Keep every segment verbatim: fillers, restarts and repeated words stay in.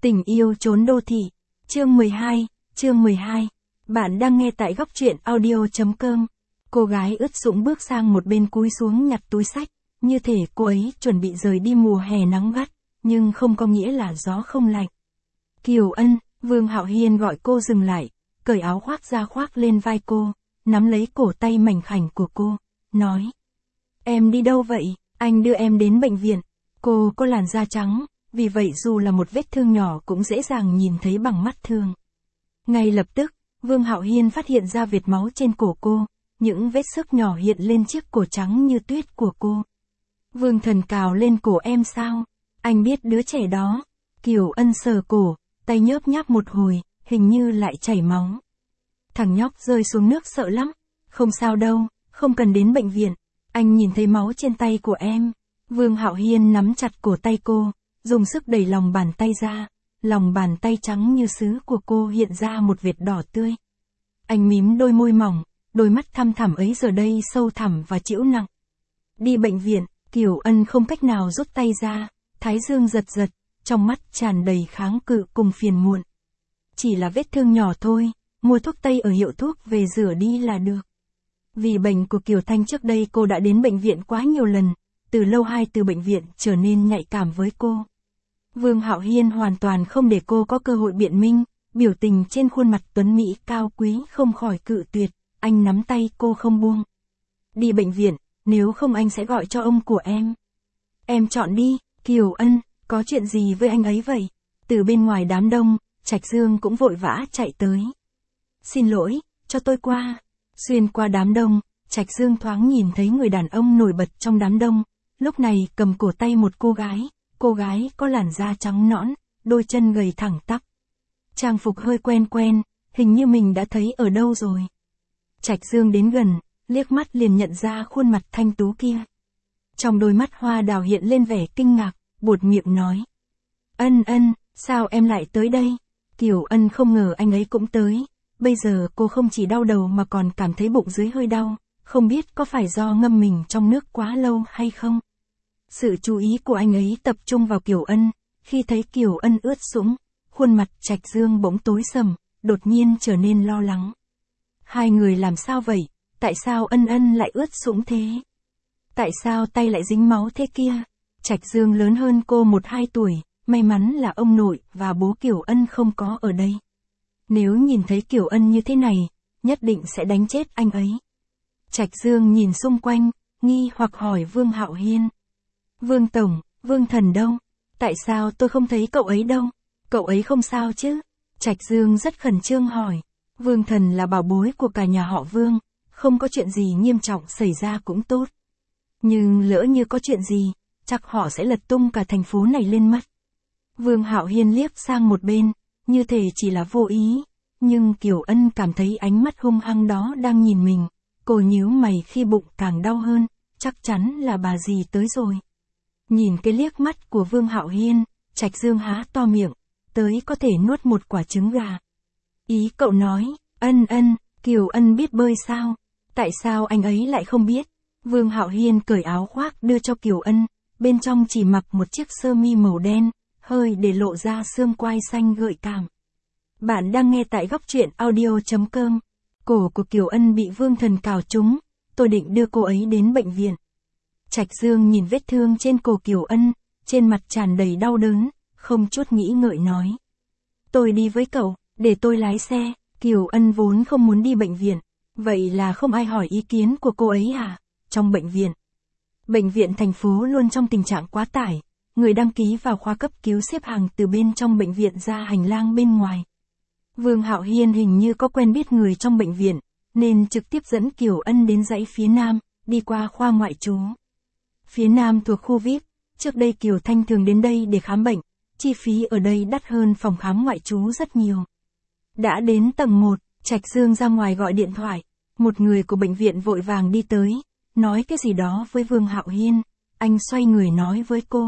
Tình yêu trốn đô thị. Chương mười hai, chương mười hai. Bạn đang nghe tại góc truyện audio chấm com. Cô gái ướt sũng bước sang một bên cúi xuống nhặt túi xách, như thể cô ấy chuẩn bị rời đi mùa hè nắng gắt, nhưng không có nghĩa là gió không lạnh. Kiều Ân, Vương Hạo Hiên gọi cô dừng lại, cởi áo khoác ra khoác lên vai cô, nắm lấy cổ tay mảnh khảnh của cô, nói. Em đi đâu vậy? Anh đưa em đến bệnh viện. Cô có làn da trắng, vì vậy dù là một vết thương nhỏ cũng dễ dàng nhìn thấy bằng mắt thường. Ngay lập tức, Vương Hạo Hiên phát hiện ra vệt máu trên cổ cô, những vết xước nhỏ hiện lên chiếc cổ trắng như tuyết của cô. Vương Thần cào lên cổ em sao? Anh biết đứa trẻ đó. Kiều Ân sờ cổ, tay nhớp nháp một hồi, hình như lại chảy máu. Thằng nhóc rơi xuống nước sợ lắm. Không sao đâu, không cần đến bệnh viện. Anh nhìn thấy máu trên tay của em. Vương Hạo Hiên nắm chặt cổ tay cô, dùng sức đẩy lòng bàn tay ra. Lòng bàn tay trắng như sứ của cô hiện ra một vệt đỏ tươi. Anh mím đôi môi mỏng, đôi mắt thăm thẳm ấy giờ đây sâu thẳm và trĩu nặng. Đi bệnh viện, Kiều Ân không cách nào rút tay ra, thái dương giật giật, trong mắt tràn đầy kháng cự cùng phiền muộn. Chỉ là vết thương nhỏ thôi, mua thuốc tây ở hiệu thuốc về rửa đi là được. Vì bệnh của Kiều Thanh trước đây cô đã đến bệnh viện quá nhiều lần, từ lâu hai từ bệnh viện trở nên nhạy cảm với cô. Vương Hạo Hiên hoàn toàn không để cô có cơ hội biện minh, biểu tình trên khuôn mặt tuấn mỹ cao quý không khỏi cự tuyệt, anh nắm tay cô không buông. Đi bệnh viện, nếu không anh sẽ gọi cho ông của em. Em chọn đi, Kiều Ân, có chuyện gì với anh ấy vậy? Từ bên ngoài đám đông, Trạch Dương cũng vội vã chạy tới. Xin lỗi, cho tôi qua. Xuyên qua đám đông, Trạch Dương thoáng nhìn thấy người đàn ông nổi bật trong đám đông, lúc này cầm cổ tay một cô gái, cô gái có làn da trắng nõn, đôi chân gầy thẳng tắp. Trang phục hơi quen quen, hình như mình đã thấy ở đâu rồi. Trạch Dương đến gần, liếc mắt liền nhận ra khuôn mặt thanh tú kia. Trong đôi mắt hoa đào hiện lên vẻ kinh ngạc, buột miệng nói. Ân Ân, sao em lại tới đây? Kiều Ân không ngờ anh ấy cũng tới. Bây giờ cô không chỉ đau đầu mà còn cảm thấy bụng dưới hơi đau, không biết có phải do ngâm mình trong nước quá lâu hay không. Sự chú ý của anh ấy tập trung vào Kiều Ân, khi thấy Kiều Ân ướt sũng, khuôn mặt Trạch Dương bỗng tối sầm, đột nhiên trở nên lo lắng. Hai người làm sao vậy? Tại sao Ân Ân lại ướt sũng thế? Tại sao tay lại dính máu thế kia? Trạch Dương lớn hơn cô một hai tuổi, may mắn là ông nội và bố Kiều Ân không có ở đây. Nếu nhìn thấy Kiều Ân như thế này, nhất định sẽ đánh chết anh ấy. Trạch Dương nhìn xung quanh, nghi hoặc hỏi Vương Hạo Hiên. Vương Tổng, Vương Thần đâu? Tại sao tôi không thấy cậu ấy đâu? Cậu ấy không sao chứ? Trạch Dương rất khẩn trương hỏi. Vương Thần là bảo bối của cả nhà họ Vương, không có chuyện gì nghiêm trọng xảy ra cũng tốt. Nhưng lỡ như có chuyện gì, chắc họ sẽ lật tung cả thành phố này lên mất. Vương Hạo Hiên liếc sang một bên, như thể chỉ là vô ý, nhưng Kiều Ân cảm thấy ánh mắt hung hăng đó đang nhìn mình, cô nhíu mày khi bụng càng đau hơn, chắc chắn là bà dì tới rồi. Nhìn cái liếc mắt của Vương Hạo Hiên, Trạch Dương há to miệng, tới có thể nuốt một quả trứng gà. Ý cậu nói, Ân Ân, Kiều Ân biết bơi sao? Tại sao anh ấy lại không biết? Vương Hạo Hiên cởi áo khoác đưa cho Kiều Ân, bên trong chỉ mặc một chiếc sơ mi màu đen, hơi để lộ ra xương quai xanh gợi cảm. Bạn đang nghe tại góc truyện audio chấm com. Cổ của Kiều Ân bị Vương Thần cào trúng, tôi định đưa cô ấy đến bệnh viện. Trạch Dương nhìn vết thương trên cổ Kiều Ân, trên mặt tràn đầy đau đớn, không chút nghĩ ngợi nói. Tôi đi với cậu, để tôi lái xe. Kiều Ân vốn không muốn đi bệnh viện, vậy là không ai hỏi ý kiến của cô ấy à? Trong bệnh viện, bệnh viện thành phố luôn trong tình trạng quá tải, người đăng ký vào khoa cấp cứu xếp hàng từ bên trong bệnh viện ra hành lang bên ngoài. Vương Hạo Hiên hình như có quen biết người trong bệnh viện, nên trực tiếp dẫn Kiều Ân đến dãy phía nam, đi qua khoa ngoại trú. Phía nam thuộc khu vi ai pi, trước đây Kiều Thanh thường đến đây để khám bệnh, chi phí ở đây đắt hơn phòng khám ngoại trú rất nhiều. Đã đến tầng một, Trạch Dương ra ngoài gọi điện thoại, một người của bệnh viện vội vàng đi tới, nói cái gì đó với Vương Hạo Hiên, anh xoay người nói với cô.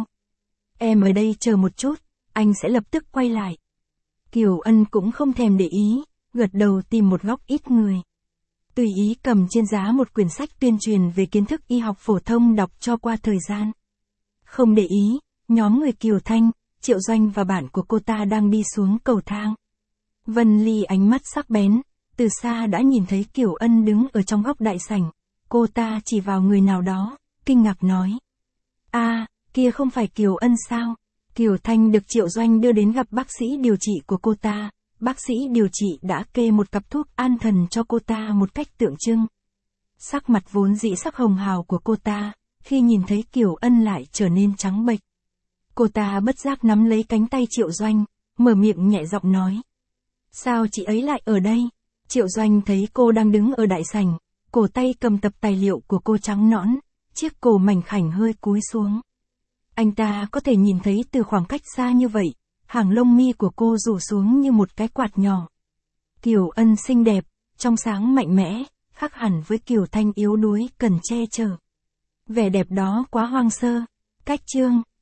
Em ở đây chờ một chút, anh sẽ lập tức quay lại. Kiều Ân cũng không thèm để ý, gật đầu tìm một góc ít người. Tùy ý cầm trên giá một quyển sách tuyên truyền về kiến thức y học phổ thông đọc cho qua thời gian. Không để ý, nhóm người Kiều Thanh, Triệu Doanh và bạn của cô ta đang đi xuống cầu thang. Vân Ly ánh mắt sắc bén, từ xa đã nhìn thấy Kiều Ân đứng ở trong góc đại sảnh. Cô ta chỉ vào người nào đó, kinh ngạc nói. a à, kia không phải Kiều Ân sao? Kiều Thanh được Triệu Doanh đưa đến gặp bác sĩ điều trị của cô ta. Bác sĩ điều trị đã kê một cặp thuốc an thần cho cô ta một cách tượng trưng. Sắc mặt vốn dĩ sắc hồng hào của cô ta, khi nhìn thấy Kiều Ân lại trở nên trắng bệch. Cô ta bất giác nắm lấy cánh tay Triệu Doanh, mở miệng nhẹ giọng nói. Sao chị ấy lại ở đây? Triệu Doanh thấy cô đang đứng ở đại sảnh, cổ tay cầm tập tài liệu của cô trắng nõn, chiếc cổ mảnh khảnh hơi cúi xuống. Anh ta có thể nhìn thấy từ khoảng cách xa như vậy, hàng lông mi của cô rủ xuống như một cái quạt nhỏ. Kiều Ân xinh đẹp, trong sáng mạnh mẽ, khác hẳn với Kiều Thanh yếu đuối cần che chở. Vẻ đẹp đó quá hoang sơ. Cách chương